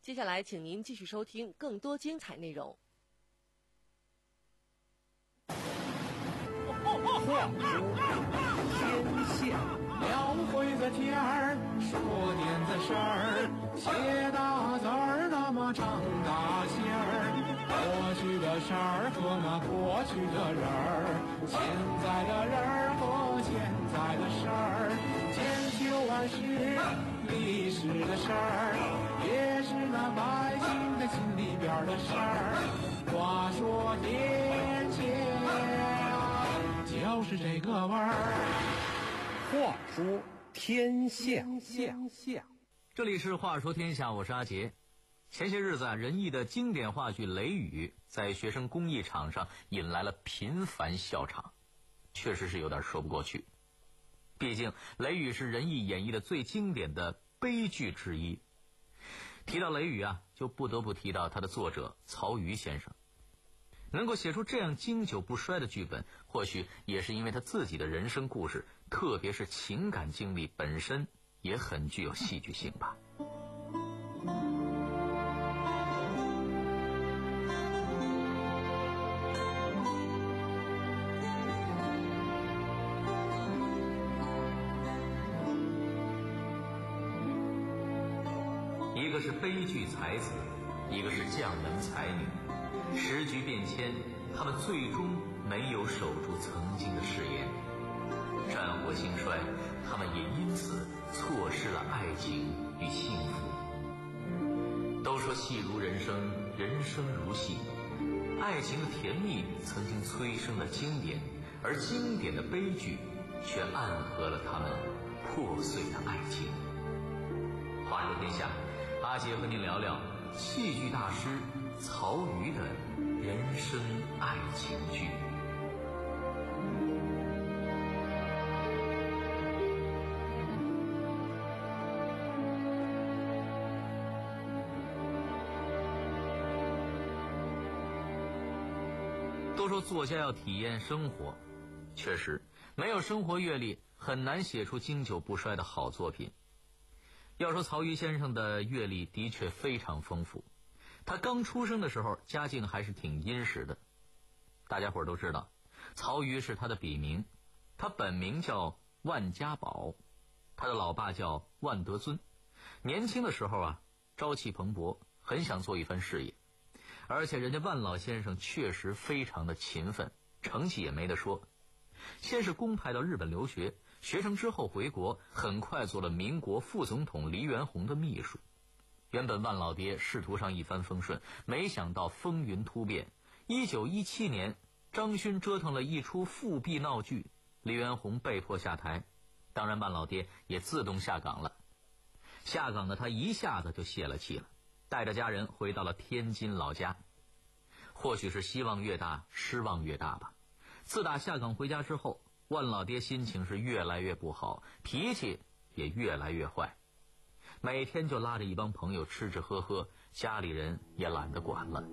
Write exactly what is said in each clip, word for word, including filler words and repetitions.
接下来请您继续收听更多精彩内容。 话说天下， 描绘个天儿，说点子事儿，写大字儿，那么长大线儿。过去的事儿和那过去的人儿，现在的人儿和现在的事儿，千秋万世历史的事儿，也是那百姓的心里边的事儿。话说天下，就是这个味儿。 话说天下， 这里是话说天下，我是阿杰。前些日子啊，仁义的经典话剧《雷雨》在学生公益场上引来了频繁笑场，确实是有点说不过去。毕竟《雷雨》是仁义演绎的最经典的悲剧之一。提到《雷雨》啊，就不得不提到他的作者曹禺先生。能够写出这样经久不衰的剧本，或许也是因为他自己的人生故事，特别是情感经历本身也很具有戏剧性吧。一个是悲剧才子，一个是将门才女。时局变迁，他们最终没有守住曾经的誓言。战火兴衰，他们也因此错失了爱情与幸福。都说戏如人生，人生如戏，爱情的甜蜜曾经催生了经典，而经典的悲剧却暗合了他们破碎的爱情。话说天下，阿杰和您聊聊戏剧大师曹禺的人生爱情剧。都说作家要体验生活，确实没有生活阅历很难写出经久不衰的好作品。要说曹禺先生的阅历的确非常丰富，他刚出生的时候家境还是挺殷实的。大家伙儿都知道曹禺是他的笔名，他本名叫万家宝，他的老爸叫万德尊。年轻的时候啊，朝气蓬勃，很想做一番事业，而且人家万老先生确实非常的勤奋，成绩也没得说。先是公派到日本留学，学成之后回国，很快做了民国副总统黎元洪的秘书。原本万老爹仕途上一帆风顺，没想到风云突变。一九一七年，张勋折腾了一出复辟闹剧，黎元洪被迫下台，当然万老爹也自动下岗了。下岗的他一下子就泄了气了，带着家人回到了天津老家。或许是希望越大失望越大吧，自打下岗回家之后，万老爹心情是越来越不好，脾气也越来越坏，每天就拉着一帮朋友吃吃喝喝，家里人也懒得管了。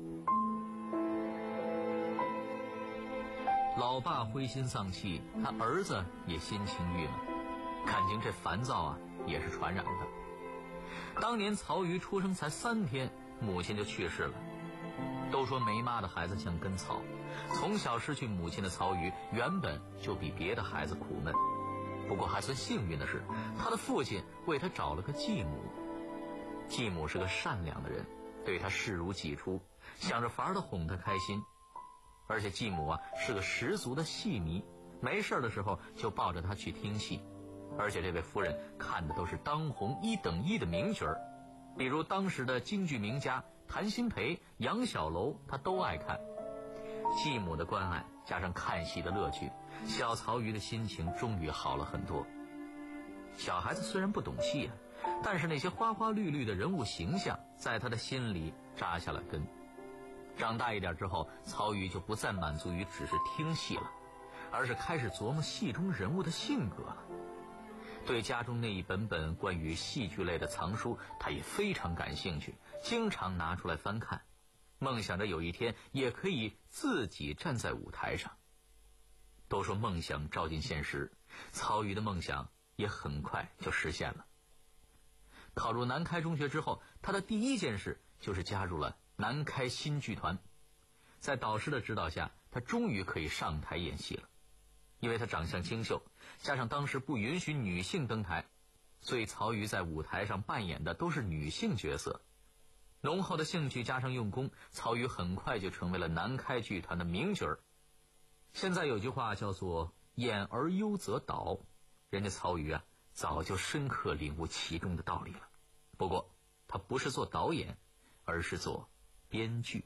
老爸灰心丧气，他儿子也心情郁闷，感情这烦躁啊也是传染的。当年曹禺出生才三天，母亲就去世了。都说没妈的孩子像根草，从小失去母亲的曹禺原本就比别的孩子苦闷。不过还算幸运的是，他的父亲为他找了个继母。继母是个善良的人，对他视如己出，想着法儿的哄他开心。而且继母啊是个十足的戏迷，没事的时候就抱着他去听戏。而且这位夫人看的都是当红一等一的名角儿，比如当时的京剧名家谭鑫培、杨小楼，他都爱看。继母的关爱加上看戏的乐趣，小曹禺的心情终于好了很多。小孩子虽然不懂戏啊，但是那些花花绿绿的人物形象在他的心里扎下了根。长大一点之后，曹禺就不再满足于只是听戏了，而是开始琢磨戏中人物的性格了。对家中那一本本关于戏剧类的藏书，他也非常感兴趣，经常拿出来翻看，梦想着有一天也可以自己站在舞台上。都说梦想照进现实，曹禺的梦想也很快就实现了。 考入南开中学之后，他的第一件事就是加入了南开新剧团。在导师的指导下，他终于可以上台演戏了。因为他长相清秀，加上当时不允许女性登台，所以曹禺在舞台上扮演的都是女性角色。浓厚的兴趣加上用功，曹禺很快就成为了南开剧团的名角儿。现在有句话叫做演而优则导，人家曹禺啊早就深刻领悟其中的道理了。不过他不是做导演，而是做编剧。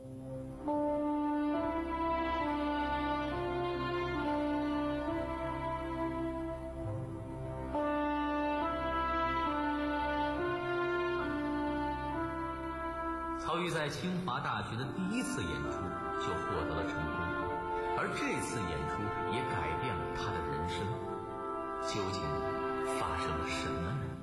曹禺在清华大学的第一次演出就获得了成功，而这次演出也改变了他的人生。究竟发生了什么呢？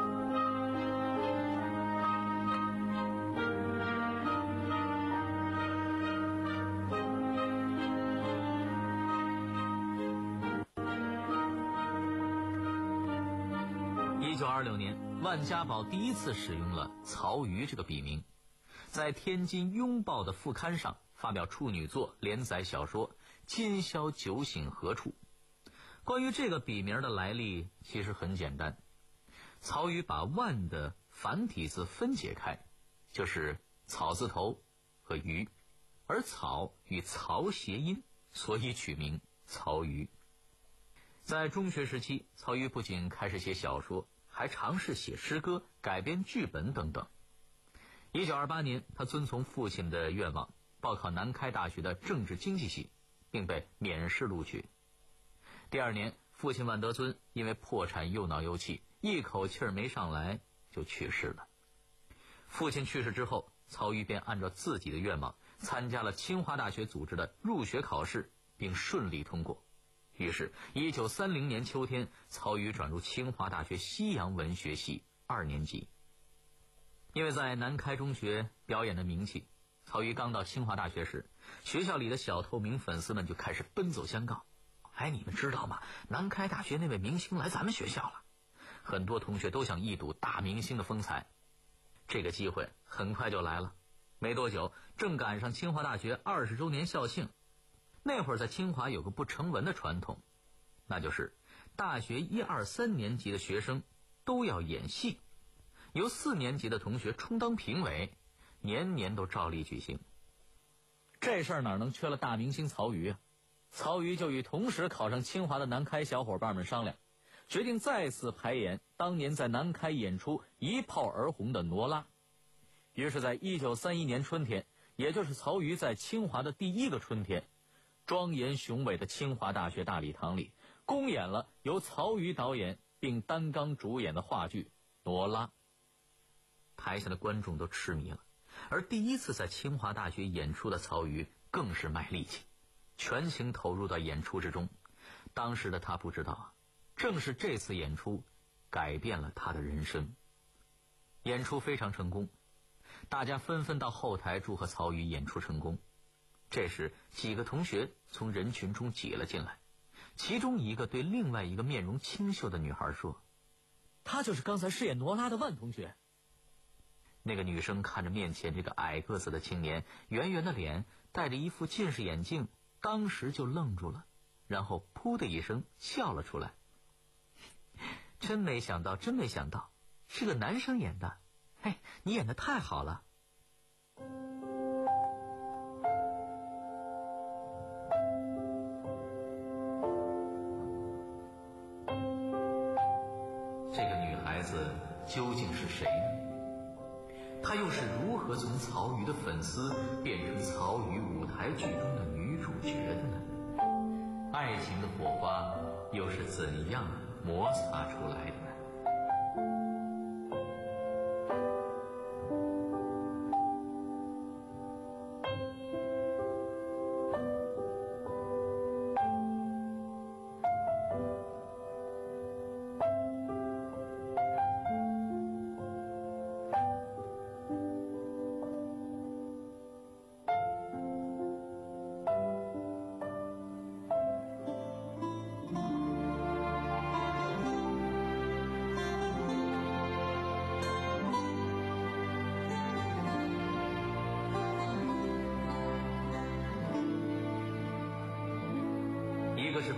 一九二六年，万家宝第一次使用了曹禺这个笔名，在天津《拥抱》的副刊上发表处女作连载小说《今宵酒醒何处》。关于这个笔名的来历其实很简单，曹禺把万的繁体字分解开，就是草字头和禺，而草与曹谐音，所以取名曹禺。在中学时期，曹禺不仅开始写小说，还尝试写诗歌、改编剧本等等。一九二八年，他遵从父亲的愿望，报考南开大学的政治经济系，并被免试录取。第二年，父亲万德尊因为破产右脑右气，一口气儿没上来就去世了。父亲去世之后，曹禺便按照自己的愿望参加了清华大学组织的入学考试，并顺利通过。于是一九三零年秋天，曹禺转入清华大学西洋文学系二年级。因为在南开中学表演的名气，曹禺刚到清华大学时，学校里的小透明粉丝们就开始奔走相告。哎，你们知道吗？南开大学那位明星来咱们学校了。很多同学都想一睹大明星的风采。这个机会很快就来了。没多久，正赶上清华大学二十周年校庆。那会儿在清华有个不成文的传统，那就是大学一二三年级的学生都要演戏，由四年级的同学充当评委，年年都照例举行。这事儿哪能缺了大明星曹禺啊？曹禺就与同时考上清华的南开小伙伴们商量，决定再次排演当年在南开演出一炮而红的罗拉。于是在一九三一年春天，也就是曹禺在清华的第一个春天，庄严雄伟的清华大学大礼堂里公演了由曹禺导演并担纲主演的话剧《罗拉》。台下的观众都痴迷了，而第一次在清华大学演出的曹禺更是卖力气，全情投入到演出之中。当时的他不知道啊，正是这次演出改变了他的人生。演出非常成功，大家纷纷到后台祝贺曹禺演出成功。这时几个同学从人群中挤了进来，其中一个对另外一个面容清秀的女孩说：“她就是刚才饰演罗拉的万同学。”那个女生看着面前这个矮个子的青年，圆圆的脸，戴着一副近视眼镜，当时就愣住了，然后噗的一声笑了出来。真没想到，真没想到，是个男生演的。嘿，你演得太好了。这个女孩子究竟是谁呢？她又是如何从曹禺的粉丝变成曹禺舞台剧中的女主角的呢？爱情的火花又是怎样摩擦出来的呢？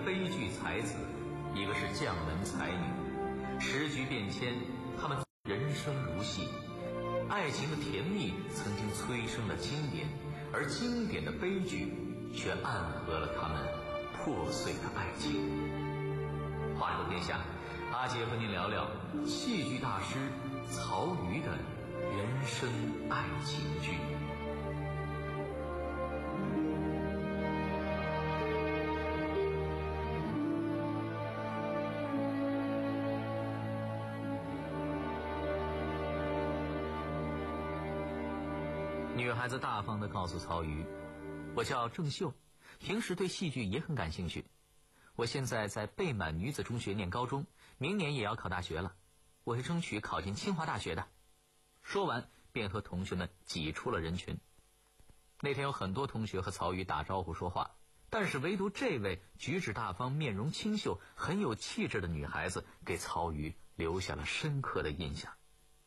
悲剧才子，一个是将门才女。时局变迁，他们人生如戏，爱情的甜蜜曾经催生了经典，而经典的悲剧却暗合了他们破碎的爱情。话说天下，阿杰和您聊聊戏剧大师曹禺的人生爱情剧。女孩子大方地告诉曹禺，我叫郑秀，平时对戏剧也很感兴趣。我现在在贝满女子中学念高中，明年也要考大学了，我会争取考进清华大学的。说完便和同学们挤出了人群。那天有很多同学和曹禺打招呼说话，但是唯独这位举止大方、面容清秀、很有气质的女孩子给曹禺留下了深刻的印象。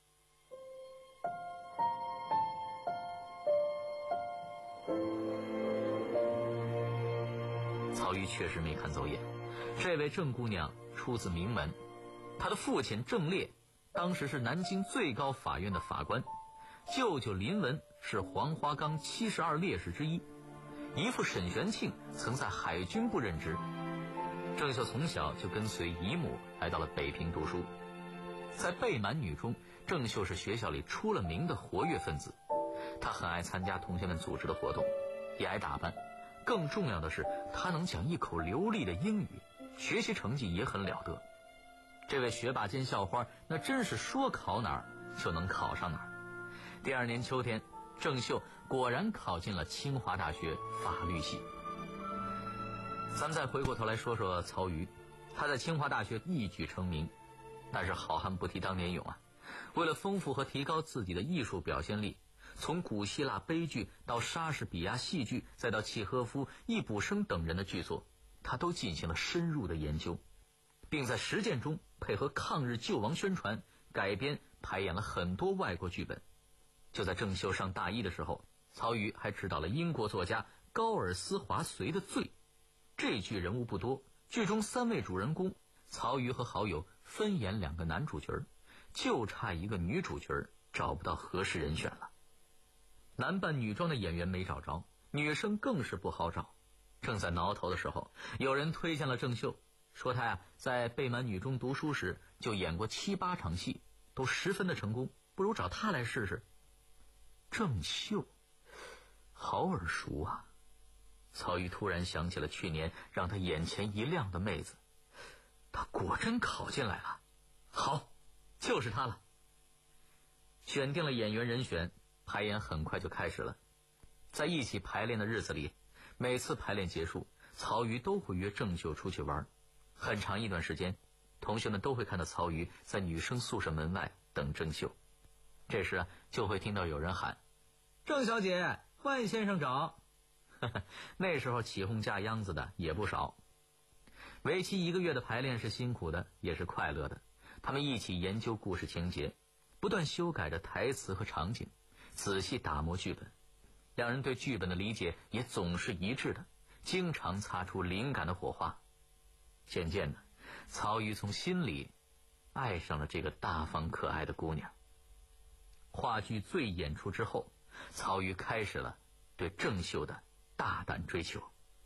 曹禺确实没看走眼，这位郑姑娘出自名门，她的父亲郑烈当时是南京最高法院的法官，舅舅林文是黄花岗七十二烈士之一，姨父沈玄庆曾在海军部任职。郑秀从小就跟随姨母来到了北平读书，在贝满女中，郑秀是学校里出了名的活跃分子，她很爱参加同学们组织的活动，也爱打扮。更重要的是，他能讲一口流利的英语，学习成绩也很了得。这位学霸兼校花，那真是说考哪儿就能考上哪儿。第二年秋天，郑秀果然考进了清华大学法律系。咱们再回过头来说说曹禺，他在清华大学一举成名，但是好汉不提当年勇啊！为了丰富和提高自己的艺术表现力，从古希腊悲剧到莎士比亚戏剧，再到契诃夫、易卜生等人的剧作，他都进行了深入的研究，并在实践中配合抗日救亡宣传，改编排演了很多外国剧本。就在郑秀上大一的时候，曹禺还指导了英国作家高尔斯华绥的《罪》。这剧人物不多，剧中三位主人公，曹禺和好友分演两个男主角，就差一个女主角，找不到合适人选了。男扮女装的演员没找着，女生更是不好找。正在挠头的时候，有人推荐了郑秀，说她呀在贝满女中读书时就演过七八场戏，都十分的成功，不如找她来试试。郑秀，好耳熟啊！曹禺突然想起了去年让他眼前一亮的妹子，她果真考进来了。好，就是她了。选定了演员人选，排演很快就开始了。在一起排练的日子里，每次排练结束，曹禺都会约郑秀出去玩。很长一段时间，同学们都会看到曹禺在女生宿舍门外等郑秀。这时啊，就会听到有人喊：“郑小姐，万先生找。”那时候起哄架秧子的也不少。为期一个月的排练是辛苦的，也是快乐的。他们一起研究故事情节，不断修改着台词和场景，仔细打磨剧本。两人对剧本的理解也总是一致的，经常擦出灵感的火花。渐渐的，曹禺从心里爱上了这个大方可爱的姑娘。话剧《罪》演出之后，曹禺开始了对郑秀的大胆追求。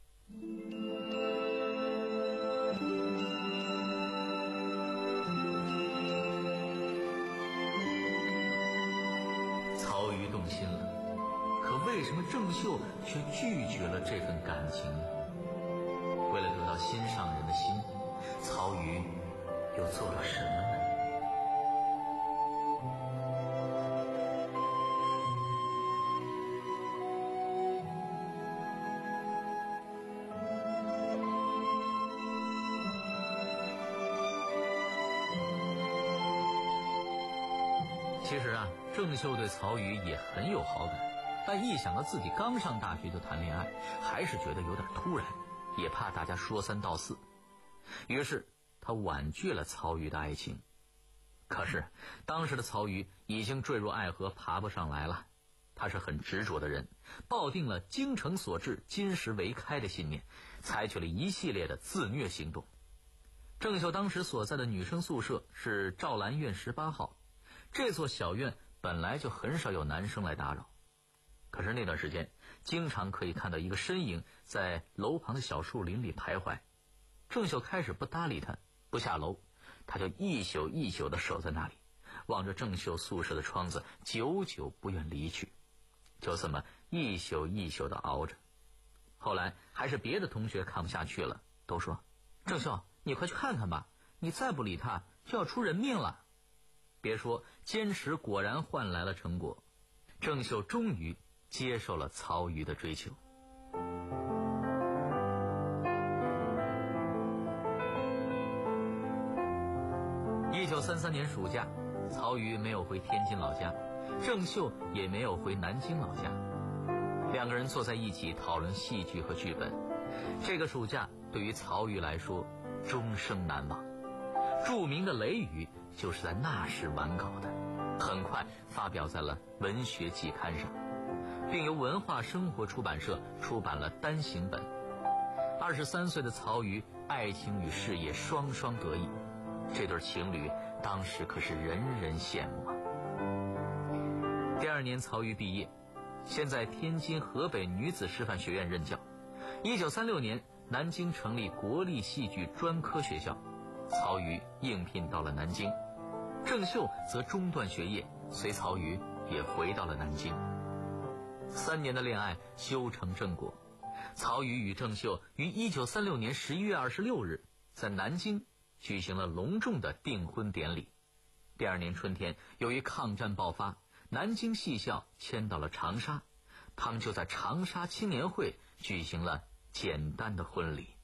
曹禺动心了，可为什么郑秀却拒绝了这份感情呢？为了得到心上人的心，曹禺又做了什么呢？其实啊，郑秀对曹禺也很有好感，但一想到自己刚上大学就谈恋爱，还是觉得有点突然，也怕大家说三道四，于是他婉拒了曹禺的爱情。可是当时的曹禺已经坠入爱河，爬不上来了。他是很执着的人，抱定了精诚所至，金石为开的信念， 采取了一系列的自虐行动。郑秀当时所在的女生宿舍是赵兰院十八号，这座小院本来就很少有男生来打扰，可是那段时间经常可以看到一个身影在楼旁的小树林里徘徊。郑秀开始不搭理他，不下楼，他就一宿一宿地守在那里，望着郑秀宿舍的窗子，久久不愿离去。就这么一宿一宿地熬着。后来还是别的同学看不下去了，都说：郑秀，你快去看看吧，你再不理他就要出人命了。别说，坚持果然换来了成果，郑秀终于接受了曹禺的追求。一九三三年暑假，曹禺没有回天津老家，郑秀也没有回南京老家，两个人坐在一起讨论戏剧和剧本。这个暑假对于曹禺来说终生难忘，著名的《雷雨》就是在那时完稿的，很快发表在了《文学季刊》上，并由文化生活出版社出版了单行本。二十三岁的曹禺爱情与事业双双得意，这对情侣当时可是人人羡慕啊。第二年曹禺毕业，先在天津河北女子师范学院任教。一九三六年南京成立国立戏剧专科学校，曹禺应聘到了南京，郑秀则中断学业，随曹禺也回到了南京。三年的恋爱修成正果，曹禺与郑秀于一九三六年十一月二十六日在南京举行了隆重的订婚典礼。第二年春天，由于抗战爆发，南京戏校迁到了长沙，他们就在长沙青年会举行了简单的婚礼。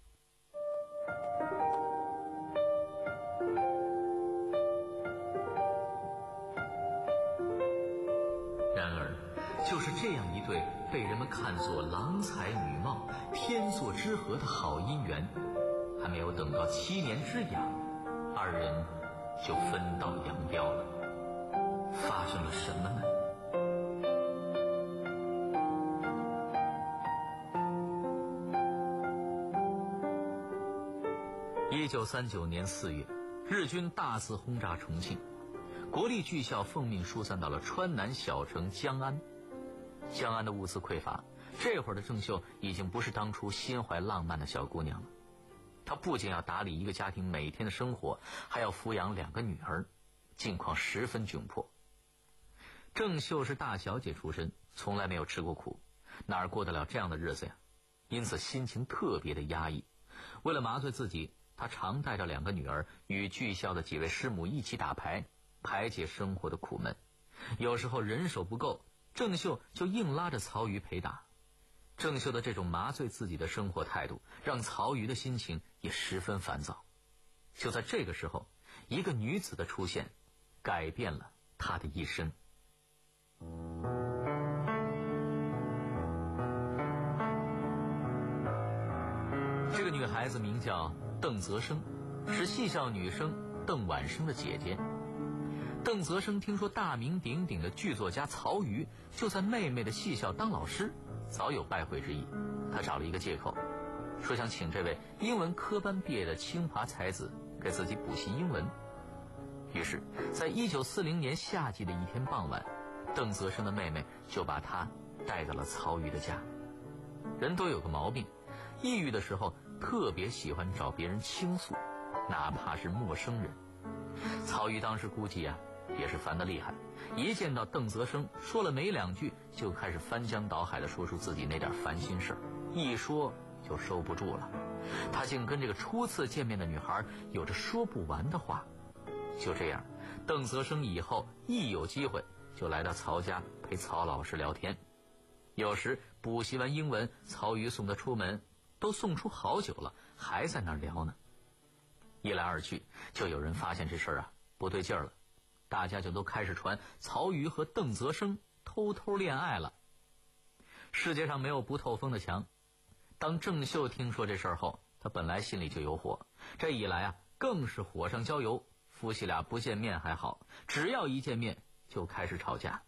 然而，就是这样一对被人们看作郎才女貌、天作之合的好姻缘，还没有等到七年之痒，二人就分道扬镳了。发生了什么呢？一九三九年四月，日军大肆轰炸重庆，国立剧校奉命疏散到了川南小城江安。江安的物资匮乏，这会儿的郑秀已经不是当初心怀浪漫的小姑娘了。她不仅要打理一个家庭每天的生活，还要抚养两个女儿，境况十分窘迫。郑秀是大小姐出身，从来没有吃过苦，哪儿过得了这样的日子呀？因此心情特别的压抑。为了麻醉自己，她常带着两个女儿与剧校的几位师母一起打牌，排解生活的苦闷。有时候人手不够，郑秀就硬拉着曹禺陪打。郑秀的这种麻醉自己的生活态度，让曹禺的心情也十分烦躁。就在这个时候，一个女子的出现，改变了他的一生。这个女孩子名叫邓泽生，是戏校女生邓婉生的姐姐。邓泽生听说大名鼎鼎的剧作家曹禺就在妹妹的戏校当老师，早有拜会之意。他找了一个借口，说想请这位英文科班毕业的清华才子给自己补习英文。于是在一九四零年夏季的一天傍晚，邓泽生的妹妹就把他带到了曹禺的家。人都有个毛病，抑郁的时候特别喜欢找别人倾诉，哪怕是陌生人。曹禺当时估计啊也是烦得厉害，一见到邓泽生，说了没两句就开始翻江倒海地说出自己那点烦心事儿，一说就收不住了。他竟跟这个初次见面的女孩有着说不完的话。就这样，邓泽生以后一有机会就来到曹家陪曹老师聊天。有时补习完英文，曹禺送他出门，都送出好久了，还在那儿聊呢。一来二去，就有人发现这事儿啊不对劲儿了，大家就都开始传曹禺和邓泽生偷偷恋爱了。世界上没有不透风的墙，当郑秀听说这事儿后，他本来心里就有火，这一来啊更是火上浇油。夫妻俩不见面还好，只要一见面就开始吵架。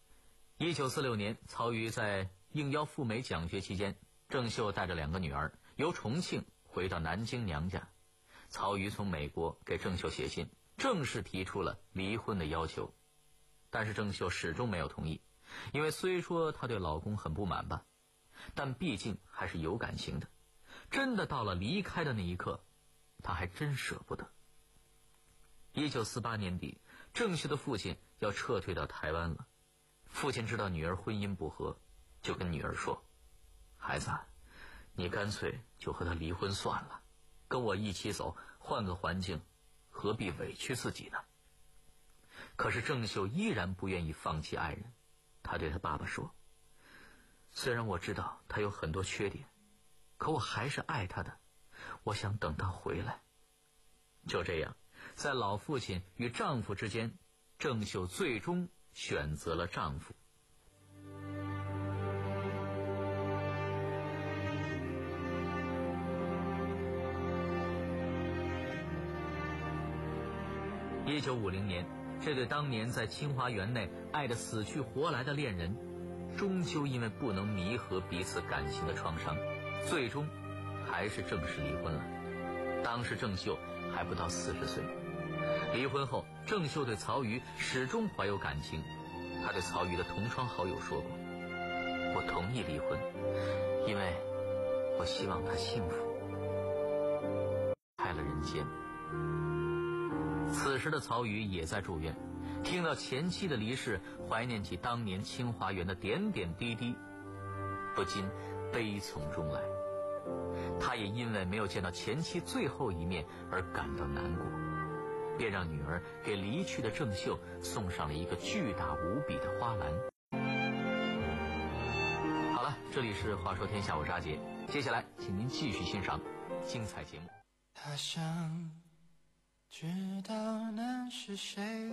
一九四六年，曹禺在应邀赴美讲学期间，郑秀带着两个女儿由重庆回到南京娘家，曹禺从美国给郑秀写信，正式提出了离婚的要求。但是郑秀始终没有同意，因为虽说她对老公很不满吧，但毕竟还是有感情的。真的到了离开的那一刻，她还真舍不得。一九四八年底，郑秀的父亲要撤退到台湾了。父亲知道女儿婚姻不和，就跟女儿说：孩子，你干脆就和他离婚算了，跟我一起走，换个环境，何必委屈自己呢？可是郑秀依然不愿意放弃爱人。她对她爸爸说：虽然我知道他有很多缺点，可我还是爱他的，我想等他回来。就这样，在老父亲与丈夫之间，郑秀最终选择了丈夫。一九五零年，这对当年在清华园内爱得死去活来的恋人，终究因为不能弥合彼此感情的创伤，最终还是正式离婚了。当时郑秀还不到四十岁。离婚后，郑秀对曹禺始终怀有感情。她对曹禺的同窗好友说过：我同意离婚，因为我希望他幸福。开了人间。此时的曹禺也在住院，听到前妻的离世，怀念起当年清华园的点点滴滴，不禁悲从中来。他也因为没有见到前妻最后一面而感到难过，便让女儿给离去的郑秀送上了一个巨大无比的花篮。好了，这里是话说天下，我是阿杰，接下来请您继续欣赏精彩节目。 他想知道那是谁，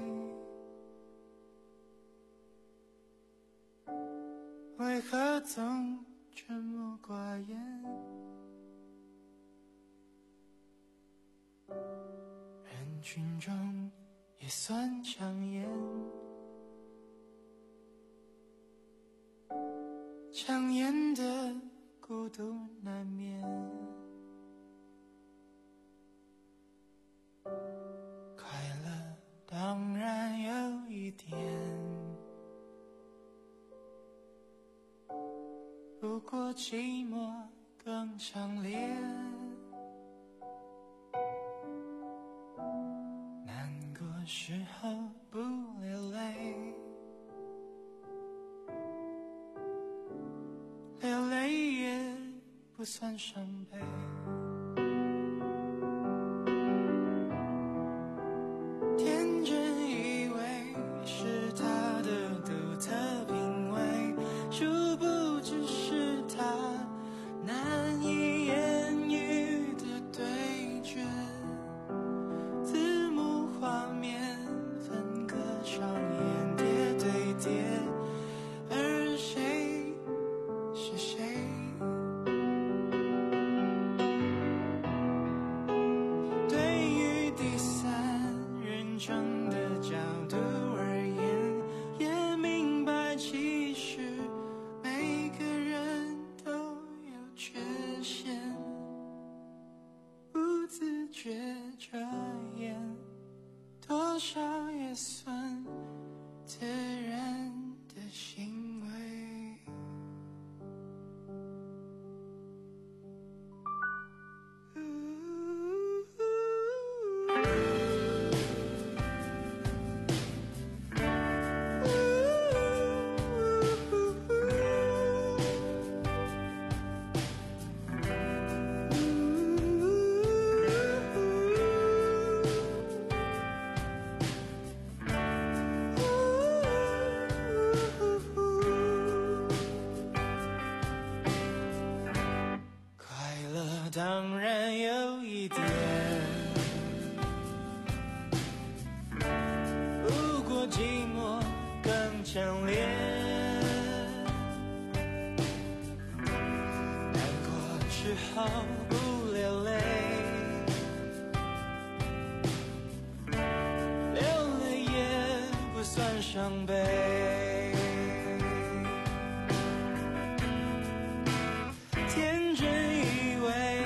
为何总沉默寡言，人群中也算抢眼，抢眼的孤独难免，快乐当然有一点，不过寂寞更强烈，难过时候不流泪，流泪也不算伤悲，天真以为是他的独特品味，殊不知是他难以言喻的对决，字幕画面分割上演叠对叠，而谁是谁，对于第三人称的角度而言，也明白其实每个人都有缺陷，不自觉遮掩，多少也算自然的行为。快乐当然有一点，不过寂寞更强烈，难过之后不流泪，流泪也不算伤悲，天真以为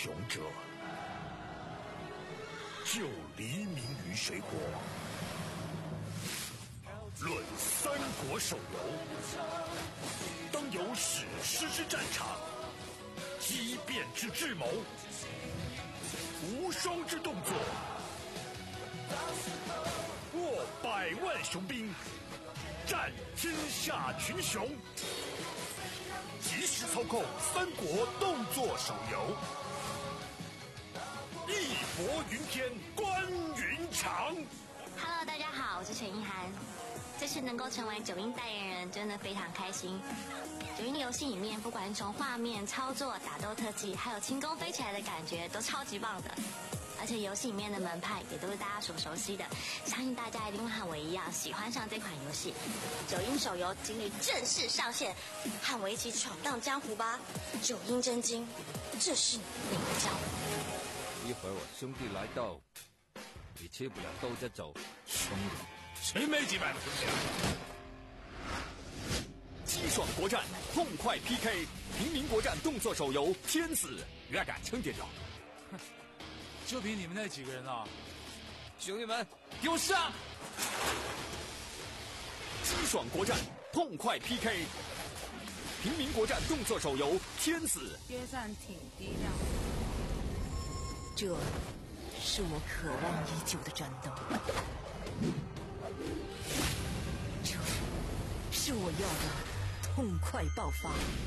雄者，就黎明于水火。论三国手游，当有史诗之战场，激变之智谋，无双之动作，握百万雄兵，战天下群雄。即时操控三国动作手游，义薄云天，关云长。 Hello， 大家好，我是陈意涵。这次能够成为九阴代言人，真的非常开心。九阴游戏里面，不管是从画面、操作、打斗特技，还有轻功飞起来的感觉，都超级棒的。而且游戏里面的门派也都是大家所熟悉的，相信大家一定会和我一样喜欢上这款游戏。九阴手游今日正式上线，和我一起闯荡江湖吧！九阴真经，这是你的教。 一会儿我兄弟来到，你吃不了兜着走。 兄弟，谁没几百个兄弟啊？ 激爽国战，痛快 P K， 平民国战动作手游《天子》，越敢称点着。 就凭你们那几个人啊！ 兄弟们，给我上！ 激爽国战，痛快 P K， 平民国战动作手游《天子》。 约战挺低调。 这是我渴望已久的战斗，这是我要的痛快爆发，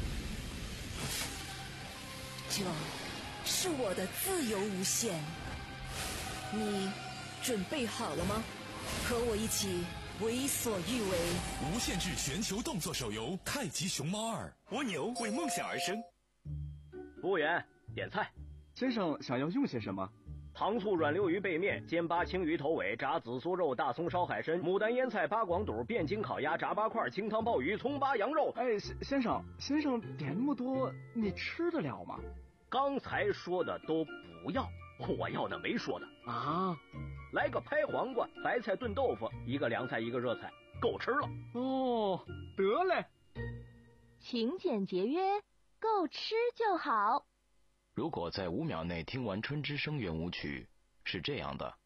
这是我的自由无限。你准备好了吗？和我一起为所欲为。 无限制全球动作手游《太极熊猫二》。 蜗牛为梦想而生。 服务员，点菜。 先生想要用些什么？ 糖醋软溜鱼背面、煎巴青鱼头尾、炸紫苏肉、大葱烧海参、牡丹腌菜、八广肚、汴京烤鸭、炸八块、清汤鲍鱼、葱巴羊肉。 哎，先生，先生点那么多，你吃得了吗？ 刚才说的都不要，我要的没说的啊！ 来个拍黄瓜、白菜炖豆腐，一个凉菜，一个热菜，够吃了。 哦，得嘞。 勤俭节约，够吃就好。 如果在五秒内听完《春之声》圆舞曲，是这样的；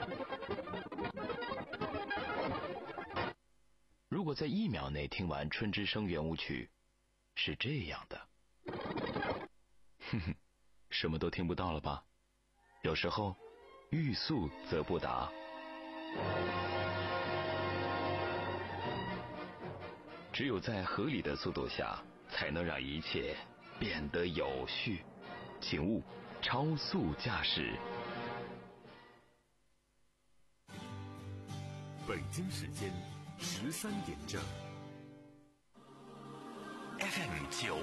如果在一秒内听完《春之声》圆舞曲，是这样的。哼哼，什么都听不到了吧？有时候，欲速则不达。只有在合理的速度下，才能让一切变得有序。请勿超速驾驶。 北京时间十三点整。F M 九